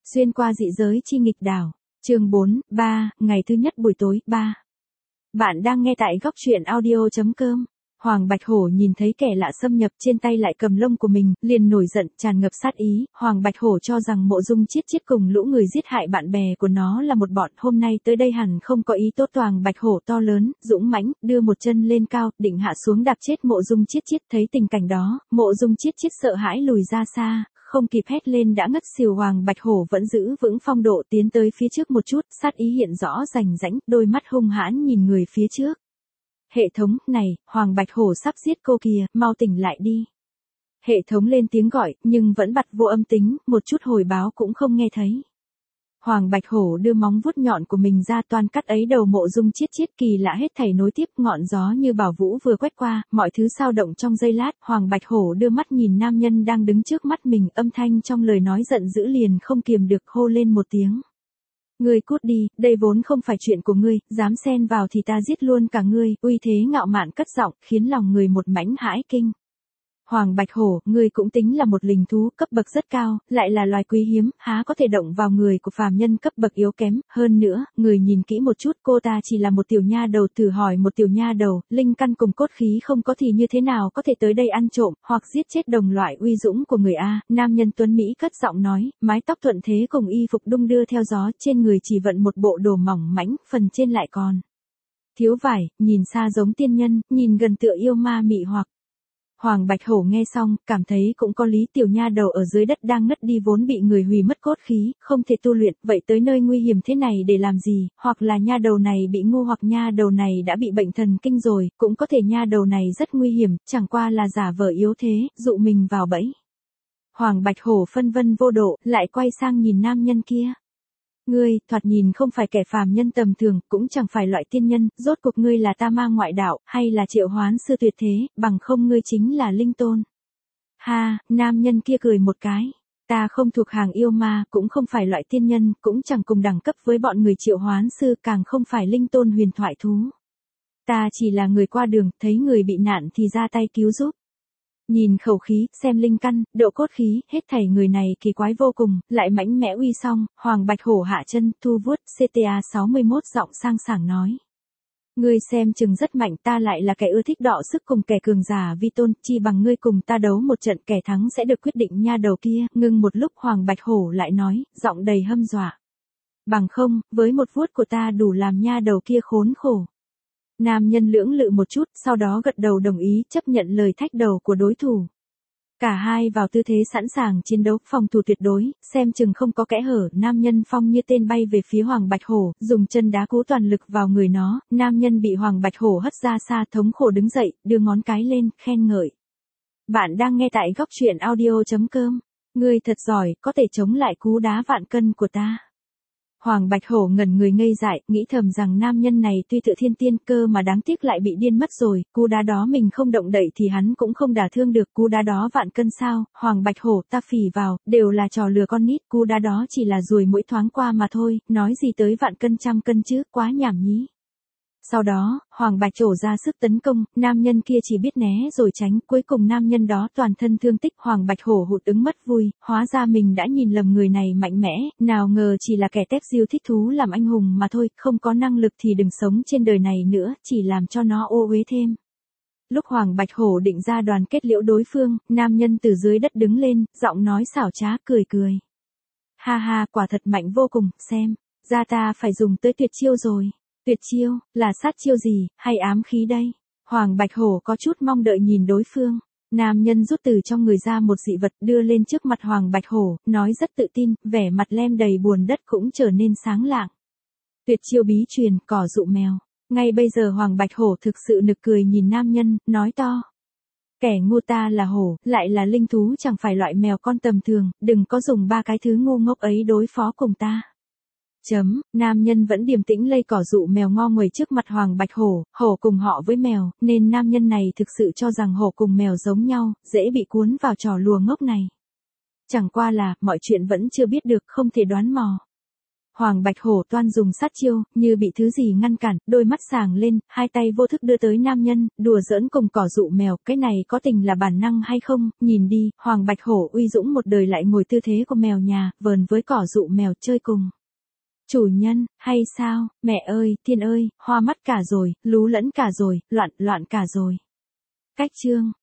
Xuyên qua dị giới chi nghịch đảo. Chương 4, 3, ngày thứ nhất buổi tối, 3. Bạn đang nghe tại góc truyện audio.com. Hoàng Bạch Hổ nhìn thấy kẻ lạ xâm nhập trên tay lại cầm lông của mình, liền nổi giận, tràn ngập sát ý. Hoàng Bạch Hổ cho rằng Mộ Dung Chiết Chiết cùng lũ người giết hại bạn bè của nó là một bọn, hôm nay tới đây hẳn không có ý tốt. Hoàng Bạch Hổ to lớn, dũng mãnh, đưa một chân lên cao, định hạ xuống đạp chết Mộ Dung Chiết Chiết. Thấy tình cảnh đó, Mộ Dung Chiết Chiết sợ hãi lùi ra xa, không kịp hét lên đã ngất xỉu. Hoàng Bạch Hổ vẫn giữ vững phong độ tiến tới phía trước một chút, sát ý hiện rõ rành rãnh, đôi mắt hung hãn nhìn người phía trước. Hệ thống, này, Hoàng Bạch Hổ sắp giết cô kìa, mau tỉnh lại đi. Hệ thống lên tiếng gọi, nhưng vẫn bật vô âm tính, một chút hồi báo cũng không nghe thấy. Hoàng Bạch Hổ đưa móng vuốt nhọn của mình ra, toàn cắt ấy đầu Mộ Dung Chiết Chiết. Kỳ lạ hết thảy nối tiếp, ngọn gió như bảo vũ vừa quét qua, mọi thứ sao động trong giây lát. Hoàng Bạch Hổ đưa mắt nhìn nam nhân đang đứng trước mắt mình, âm thanh trong lời nói giận dữ liền không kiềm được, hô lên một tiếng. Ngươi cút đi, đây vốn không phải chuyện của ngươi, dám xen vào thì ta giết luôn cả ngươi. Uy thế ngạo mạn cất giọng, khiến lòng người một mảnh hãi kinh. Hoàng Bạch Hổ, ngươi cũng tính là một linh thú cấp bậc rất cao, lại là loài quý hiếm, há có thể động vào người của phàm nhân cấp bậc yếu kém. Hơn nữa, người nhìn kỹ một chút, cô ta chỉ là một tiểu nha đầu. Thử hỏi một tiểu nha đầu, linh căn cùng cốt khí không có thì như thế nào có thể tới đây ăn trộm, hoặc giết chết đồng loại uy dũng của người a? Nam nhân tuấn Mỹ cất giọng nói, mái tóc thuận thế cùng y phục đung đưa theo gió, trên người chỉ vận một bộ đồ mỏng mảnh, phần trên lại còn thiếu vải, nhìn xa giống tiên nhân, nhìn gần tựa yêu ma mị hoặc. Hoàng Bạch Hổ nghe xong, cảm thấy cũng có lý. Tiểu nha đầu ở dưới đất đang ngất đi vốn bị người hủy mất cốt khí, không thể tu luyện, vậy tới nơi nguy hiểm thế này để làm gì? Hoặc là nha đầu này bị ngu, hoặc nha đầu này đã bị bệnh thần kinh rồi, cũng có thể nha đầu này rất nguy hiểm, chẳng qua là giả vờ yếu thế, dụ mình vào bẫy. Hoàng Bạch Hổ phân vân vô độ, lại quay sang nhìn nam nhân kia. Ngươi, thoạt nhìn không phải kẻ phàm nhân tầm thường, cũng chẳng phải loại tiên nhân, rốt cuộc ngươi là ta ma ngoại đạo, hay là triệu hoán sư tuyệt thế, bằng không ngươi chính là linh tôn. Ha, nam nhân kia cười một cái. Ta không thuộc hàng yêu ma, cũng không phải loại tiên nhân, cũng chẳng cùng đẳng cấp với bọn người triệu hoán sư, càng không phải linh tôn huyền thoại thú. Ta chỉ là người qua đường, thấy người bị nạn thì ra tay cứu giúp. Nhìn khẩu khí, xem linh căn, độ cốt khí, hết thảy người này kỳ quái vô cùng, lại mãnh mẽ uy song. Hoàng Bạch Hổ hạ chân, thu vuốt, CTA 61 giọng sang sảng nói. Ngươi xem chừng rất mạnh, ta lại là kẻ ưa thích đọ sức cùng kẻ cường giả vi tôn, chi bằng ngươi cùng ta đấu một trận, kẻ thắng sẽ được quyết định. Nha đầu kia, ngừng một lúc Hoàng Bạch Hổ lại nói, giọng đầy hâm dọa. Bằng không, với một vuốt của ta đủ làm nha đầu kia khốn khổ. Nam nhân lưỡng lự một chút, sau đó gật đầu đồng ý, chấp nhận lời thách đầu của đối thủ. Cả hai vào tư thế sẵn sàng chiến đấu, phòng thủ tuyệt đối, xem chừng không có kẽ hở. Nam nhân phong như tên bay về phía Hoàng Bạch Hổ, dùng chân đá cú toàn lực vào người nó. Nam nhân bị Hoàng Bạch Hổ hất ra xa, thống khổ đứng dậy, đưa ngón cái lên, khen ngợi. Bạn đang nghe tại góc truyện audio.com. Ngươi thật giỏi, có thể chống lại cú đá vạn cân của ta. Hoàng Bạch Hổ ngẩn người ngây dại, nghĩ thầm rằng nam nhân này tuy tự thiên tiên cơ mà đáng tiếc lại bị điên mất rồi, cú đá đó mình không động đậy thì hắn cũng không đả thương được, cú đá đó vạn cân sao? Hoàng Bạch Hổ, ta phỉ vào, đều là trò lừa con nít, cú đá đó chỉ là ruồi mũi thoáng qua mà thôi, nói gì tới vạn cân trăm cân chứ, quá nhảm nhí. Sau đó, Hoàng Bạch trổ ra sức tấn công, nam nhân kia chỉ biết né rồi tránh, cuối cùng nam nhân đó toàn thân thương tích. Hoàng Bạch Hổ hụt ứng mất vui, hóa ra mình đã nhìn lầm người này mạnh mẽ, nào ngờ chỉ là kẻ tép diêu thích thú làm anh hùng mà thôi, không có năng lực thì đừng sống trên đời này nữa, chỉ làm cho nó ô uế thêm. Lúc Hoàng Bạch Hổ định ra đoàn kết liễu đối phương, nam nhân từ dưới đất đứng lên, giọng nói xảo trá, cười cười. Ha ha, quả thật mạnh vô cùng, xem, ra ta phải dùng tới tuyệt chiêu rồi. Tuyệt chiêu, là sát chiêu gì, hay ám khí đây? Hoàng Bạch Hổ có chút mong đợi nhìn đối phương. Nam nhân rút từ trong người ra một dị vật đưa lên trước mặt Hoàng Bạch Hổ, nói rất tự tin, vẻ mặt lem đầy buồn đất cũng trở nên sáng lạng. Tuyệt chiêu bí truyền, cỏ dụ mèo. Ngay bây giờ Hoàng Bạch Hổ thực sự nực cười nhìn nam nhân, nói to. Kẻ ngu ta là hổ, lại là linh thú, chẳng phải loại mèo con tầm thường, đừng có dùng ba cái thứ ngu ngốc ấy đối phó cùng ta. Nam nhân vẫn điềm tĩnh lây cỏ dụ mèo ngo nguậy trước mặt Hoàng Bạch Hổ, hổ cùng họ với mèo, nên nam nhân này thực sự cho rằng hổ cùng mèo giống nhau, dễ bị cuốn vào trò lùa ngốc này. Chẳng qua là, mọi chuyện vẫn chưa biết được, không thể đoán mò. Hoàng Bạch Hổ toan dùng sát chiêu, như bị thứ gì ngăn cản, đôi mắt sàng lên, hai tay vô thức đưa tới nam nhân, đùa giỡn cùng cỏ dụ mèo, cái này có tình là bản năng hay không, nhìn đi, Hoàng Bạch Hổ uy dũng một đời lại ngồi tư thế của mèo nhà, vờn với cỏ dụ mèo chơi cùng. Chủ nhân, hay sao, mẹ ơi, thiên ơi, hoa mắt cả rồi, lú lẫn cả rồi, loạn cả rồi. Cách chương